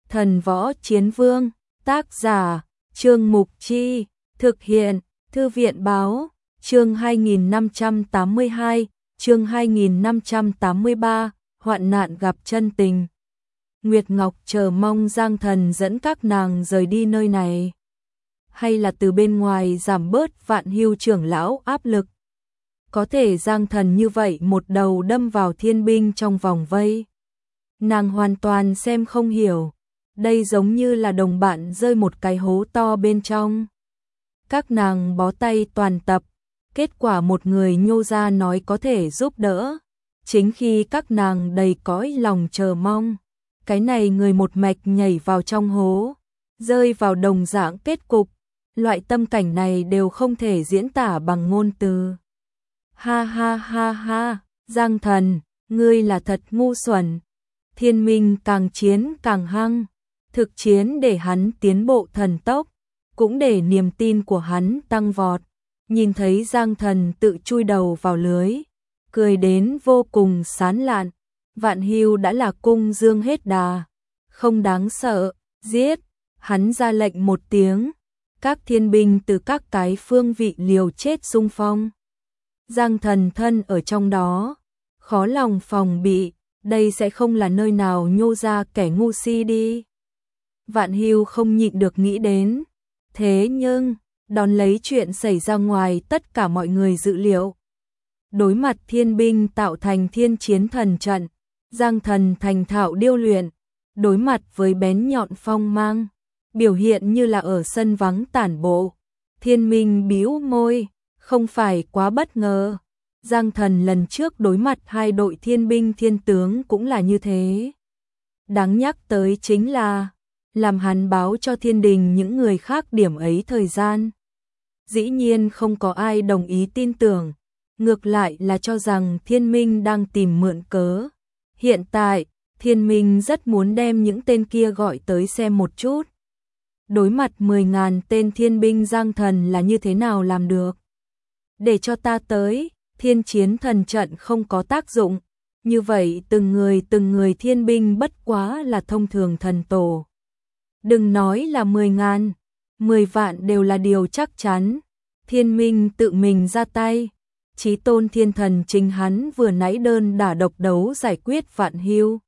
Thần Võ Chiến Vương, tác giả, Trương Mục Chi, thực hiện, Thư viện Báo, chương 2582, chương 2583, hoạn nạn gặp chân tình. Nguyệt Ngọc chờ mong Giang Thần dẫn các nàng rời đi nơi này, hay là từ bên ngoài giảm bớt Vạn Hưu trưởng lão áp lực. Có thể Giang Thần như vậy một đầu đâm vào thiên binh trong vòng vây. Nàng hoàn toàn xem không hiểu, đây giống như là đồng bạn rơi một cái hố to bên trong. Các nàng bó tay toàn tập, kết quả một người nhô ra nói có thể giúp đỡ. Chính khi các nàng đầy cõi lòng chờ mong, cái này người một mạch nhảy vào trong hố, rơi vào đồng dạng kết cục. Loại tâm cảnh này đều không thể diễn tả bằng ngôn từ. Ha ha ha ha, Giang Thần, ngươi là thật ngu xuẩn. Thiên Minh càng chiến càng hăng, thực chiến để hắn tiến bộ thần tốc, cũng để niềm tin của hắn tăng vọt. Nhìn thấy Giang Thần tự chui đầu vào lưới, cười đến vô cùng sán lạn. Vạn Hưu đã là cung dương hết đà, không đáng sợ, giết. Hắn ra lệnh một tiếng, các thiên binh từ các cái phương vị liều chết xung phong. Giang Thần thân ở trong đó, khó lòng phòng bị, đây sẽ không là nơi nào nhô ra kẻ ngu si đi. Vạn Hưu không nhịn được nghĩ đến, thế nhưng, đón lấy chuyện xảy ra ngoài tất cả mọi người dự liệu. Đối mặt thiên binh tạo thành thiên chiến thần trận, Giang Thần thành thạo điêu luyện, đối mặt với bén nhọn phong mang, biểu hiện như là ở sân vắng tản bộ. Thiên Minh bĩu môi, không phải quá bất ngờ. Giang Thần lần trước đối mặt hai đội thiên binh thiên tướng cũng là như thế. Đáng nhắc tới chính là, làm hắn báo cho thiên đình những người khác điểm ấy thời gian. Dĩ nhiên không có ai đồng ý tin tưởng, ngược lại là cho rằng thiên minh đang tìm mượn cớ. Hiện tại, thiên minh rất muốn đem những tên kia gọi tới xem một chút. Đối mặt 10.000 tên thiên binh Giang Thần là như thế nào làm được? Để cho ta tới, thiên chiến thần trận không có tác dụng. Như vậy từng người thiên binh bất quá là thông thường thần tổ. Đừng nói là 10.000, 10 vạn đều là điều chắc chắn. Thiên minh tự mình ra tay. Chí tôn thiên thần chính hắn vừa nãy đơn đả độc đấu giải quyết Vạn Hưu.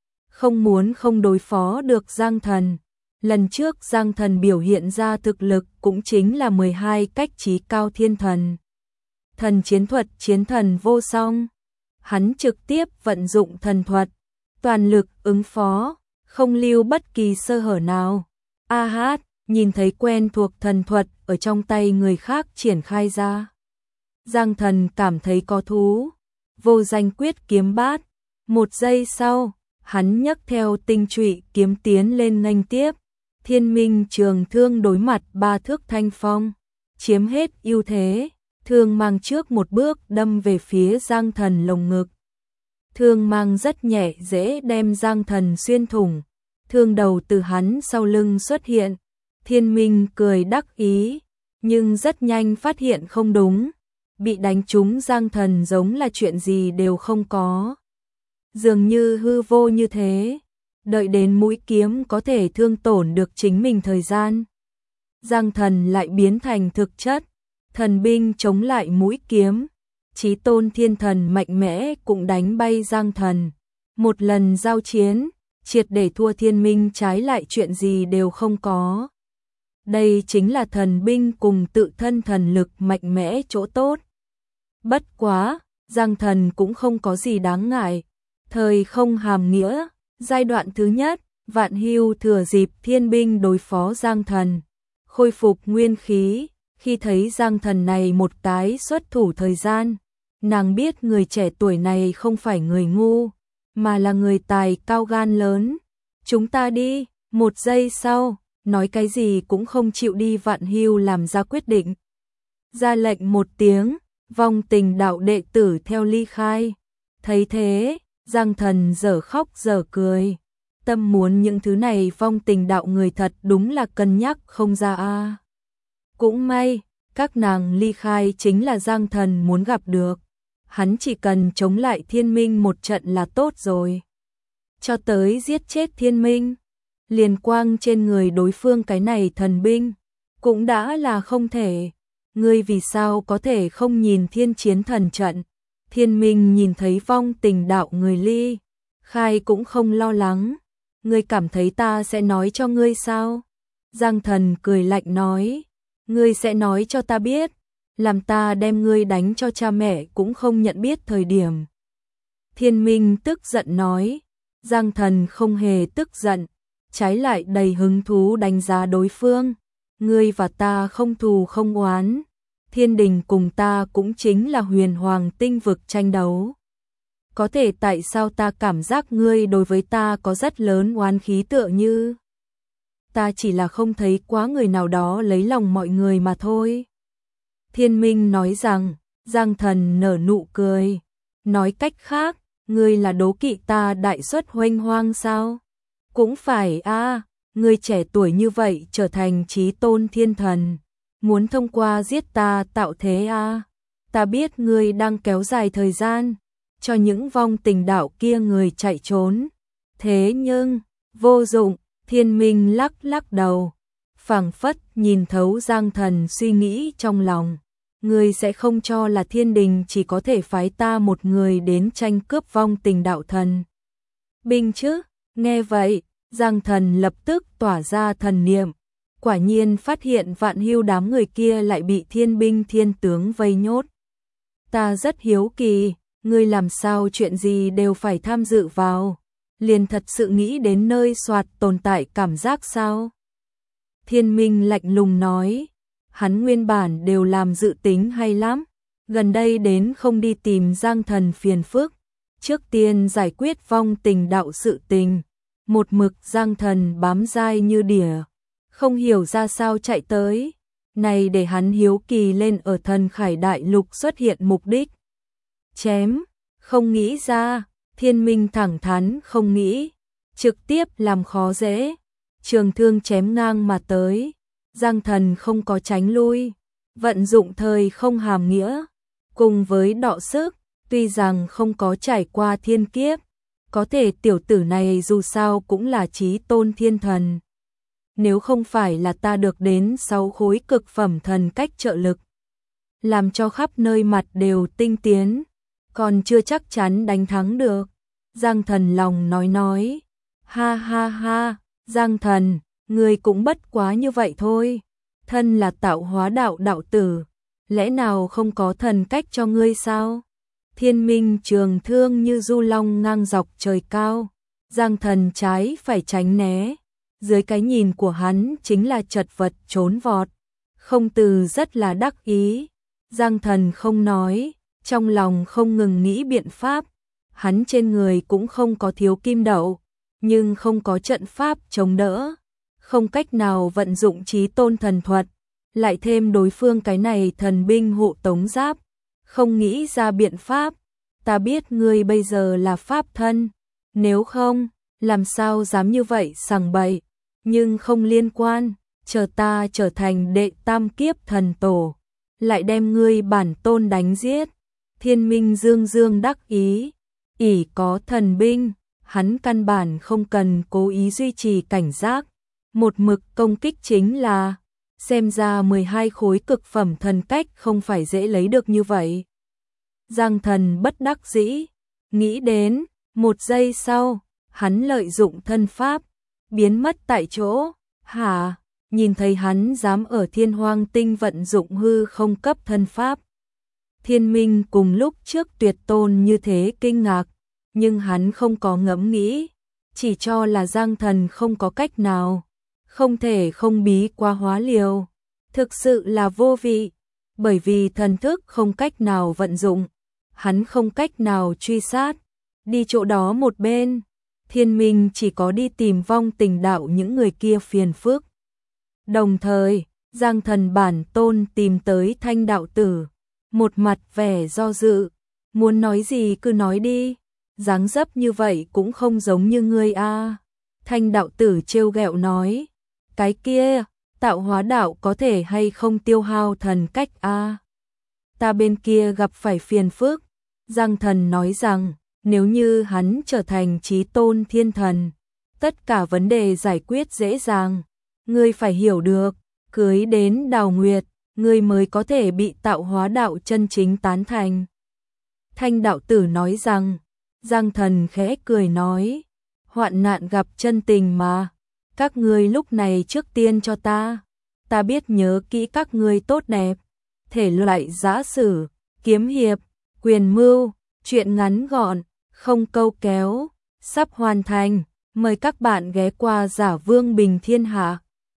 Không đối phó được Giang Thần. Lần trước Giang Thần biểu hiện ra thực lực cũng chính là 12 cách chí cao thiên thần. Thần chiến thuật chiến thần vô song. Hắn trực tiếp vận dụng thần thuật, toàn lực ứng phó, không lưu bất kỳ sơ hở nào. A hát, nhìn thấy quen thuộc thần thuật ở trong tay người khác triển khai ra. Giang Thần cảm thấy có thú, vô danh quyết kiếm bát. Một giây sau, hắn nhấc theo tinh trụy kiếm tiến lên nghênh tiếp. Thiên Minh trường thương đối mặt 3 thước thanh phong, chiếm hết ưu thế, thương mang trước một bước đâm về phía Giang Thần lồng ngực. Thương mang rất nhẹ dễ đem Giang Thần xuyên thủng, thương đầu từ hắn sau lưng xuất hiện. Thiên Minh cười đắc ý, nhưng rất nhanh phát hiện không đúng, bị đánh trúng Giang Thần giống là chuyện gì đều không có. Dường như hư vô như thế. Đợi đến mũi kiếm có thể thương tổn được chính mình thời gian, Giang Thần lại biến thành thực chất, thần binh chống lại mũi kiếm. Chí tôn thiên thần mạnh mẽ cũng đánh bay Giang Thần. Một lần giao chiến, triệt để thua thiên minh, trái lại chuyện gì đều không có. Đây chính là thần binh cùng tự thân thần lực mạnh mẽ chỗ tốt. Bất quá, Giang Thần cũng không có gì đáng ngại. Thời không hàm nghĩa. Giai đoạn thứ nhất, Vạn Hưu thừa dịp thiên binh đối phó Giang Thần, khôi phục nguyên khí. Khi thấy Giang Thần này một cái xuất thủ thời gian, nàng biết người trẻ tuổi này không phải người ngu, mà là người tài cao gan lớn. Chúng ta đi. Một giây sau, nói cái gì cũng không chịu đi Vạn Hưu làm ra quyết định. Ra lệnh một tiếng, vong tình đạo đệ tử theo ly khai. Thấy thế, Giang Thần dở khóc dở cười. Tâm muốn những thứ này vong tình đạo người thật đúng là cân nhắc không ra a. Cũng may, các nàng ly khai chính là Giang Thần muốn gặp được. Hắn chỉ cần chống lại thiên minh một trận là tốt rồi. Cho tới giết chết thiên minh. liền quang trên người đối phương cái này thần binh, cũng đã là không thể. Ngươi vì sao có thể không nhìn thiên chiến thần trận? Thiên Minh nhìn thấy vong tình đạo người ly khai cũng không lo lắng. Ngươi cảm thấy ta sẽ nói cho ngươi sao? Giang Thần cười lạnh nói, ngươi sẽ nói cho ta biết, làm ta đem ngươi đánh cho cha mẹ cũng không nhận biết thời điểm. Thiên Minh tức giận nói, Giang Thần không hề tức giận, trái lại đầy hứng thú đánh giá đối phương. Ngươi và ta không thù không oán, thiên đình cùng ta cũng chính là huyền hoàng tinh vực tranh đấu. Có thể tại sao ta cảm giác ngươi đối với ta có rất lớn oán khí, tựa như ta chỉ là không thấy quá người nào đó lấy lòng mọi người mà thôi. Thiên Minh nói rằng, Giang Thần nở nụ cười, nói cách khác, ngươi là đố kỵ ta đại xuất huênh hoang sao? Cũng phải a, ngươi trẻ tuổi như vậy trở thành chí tôn thiên thần, muốn thông qua giết ta tạo thế a. Ta biết ngươi đang kéo dài thời gian, cho những vong tình đạo kia người chạy trốn. Thế nhưng, vô dụng, Thiên Minh lắc lắc đầu, phảng phất nhìn thấu Giang Thần suy nghĩ trong lòng. Ngươi sẽ không cho là thiên đình chỉ có thể phái ta một người đến tranh cướp vong tình đạo thần binh chứ? Nghe vậy, Giang Thần lập tức tỏa ra thần niệm, quả nhiên phát hiện Vạn Hưu đám người kia lại bị thiên binh thiên tướng vây nhốt. Ta rất hiếu kỳ, ngươi làm sao chuyện gì đều phải tham dự vào, liền thật sự nghĩ đến nơi soạt tồn tại cảm giác sao? Thiên Minh lạnh lùng nói, hắn nguyên bản đều làm dự tính hay lắm, gần đây đến không đi tìm Giang Thần phiền phức, trước tiên giải quyết vong tình đạo sự tình. Một mực Giang Thần bám dai như đỉa, không hiểu ra sao chạy tới, này để hắn hiếu kỳ lên ở Thần Khải Đại Lục xuất hiện mục đích. Chém, không nghĩ ra, Thiên Minh thẳng thắn không nghĩ, trực tiếp làm khó dễ, trường thương chém ngang mà tới, Giang Thần không có tránh lui, vận dụng thời không hàm nghĩa, cùng với đọ sức, tuy rằng không có trải qua thiên kiếp, có thể tiểu tử này dù sao cũng là chí tôn thiên thần. Nếu không phải là ta được đến 6 khối cực phẩm thần cách trợ lực, làm cho khắp nơi mặt đều tinh tiến, còn chưa chắc chắn đánh thắng được. Giang Thần lòng nói, ha ha ha, Giang Thần, ngươi cũng bất quá như vậy thôi, thân là tạo hóa đạo đạo tử, lẽ nào không có thần cách cho ngươi sao? Thiên Minh trường thương như du long ngang dọc trời cao, Giang Thần trái phải tránh né, dưới cái nhìn của hắn chính là chật vật trốn vọt, không từ rất là đắc ý. Giang Thần không nói, trong lòng không ngừng nghĩ biện pháp, hắn trên người cũng không có thiếu kim đậu, nhưng không có trận pháp chống đỡ, không cách nào vận dụng chí tôn thần thuật, lại thêm đối phương cái này thần binh hộ tống giáp, không nghĩ ra biện pháp. Ta biết ngươi bây giờ là pháp thân, nếu không, làm sao dám như vậy sằng bậy, nhưng không liên quan, chờ ta trở thành đệ tam kiếp thần tổ, lại đem ngươi bản tôn đánh giết. Thiên Minh dương dương đắc ý, ỷ có thần binh, hắn căn bản không cần cố ý duy trì cảnh giác, một mực công kích chính là, xem ra 12 khối cực phẩm thần cách không phải dễ lấy được như vậy. Giang Thần bất đắc dĩ, nghĩ đến, một giây sau, hắn lợi dụng thân pháp, biến mất tại chỗ. Hả, nhìn thấy hắn dám ở Thiên Hoang Tinh vận dụng hư không cấp thân pháp. Thiên Minh cùng lúc trước tuyệt tôn như thế kinh ngạc, nhưng hắn không có ngẫm nghĩ, chỉ cho là Giang Thần không có cách nào, không thể không bí quá hóa liều, thực sự là vô vị, bởi vì thần thức không cách nào vận dụng, hắn không cách nào truy sát, đi chỗ đó một bên, Thiên Minh chỉ có đi tìm vong tình đạo những người kia phiền phức. Đồng thời, Giang Thần bản tôn tìm tới Thanh đạo tử, một mặt vẻ do dự, muốn nói gì cứ nói đi, dáng dấp như vậy cũng không giống như ngươi a. Thanh đạo tử trêu ghẹo nói, cái kia, tạo hóa đạo có thể hay không tiêu hao thần cách a? Ta bên kia gặp phải phiền phức. Giang Thần nói rằng, nếu như hắn trở thành chí tôn thiên thần, tất cả vấn đề giải quyết dễ dàng. Ngươi phải hiểu được, cưới đến Đào Nguyệt, ngươi mới có thể bị tạo hóa đạo chân chính tán thành. Thanh đạo tử nói rằng, Giang Thần khẽ cười nói, hoạn nạn gặp chân tình mà, các ngươi lúc này trước tiên cho ta biết nhớ kỹ các ngươi tốt đẹp, thể loại giã sử, kiếm hiệp, quyền mưu, truyện ngắn gọn, không câu kéo, sắp hoàn thành, mời các bạn ghé qua Giả Vương Bình Thiên Hạ.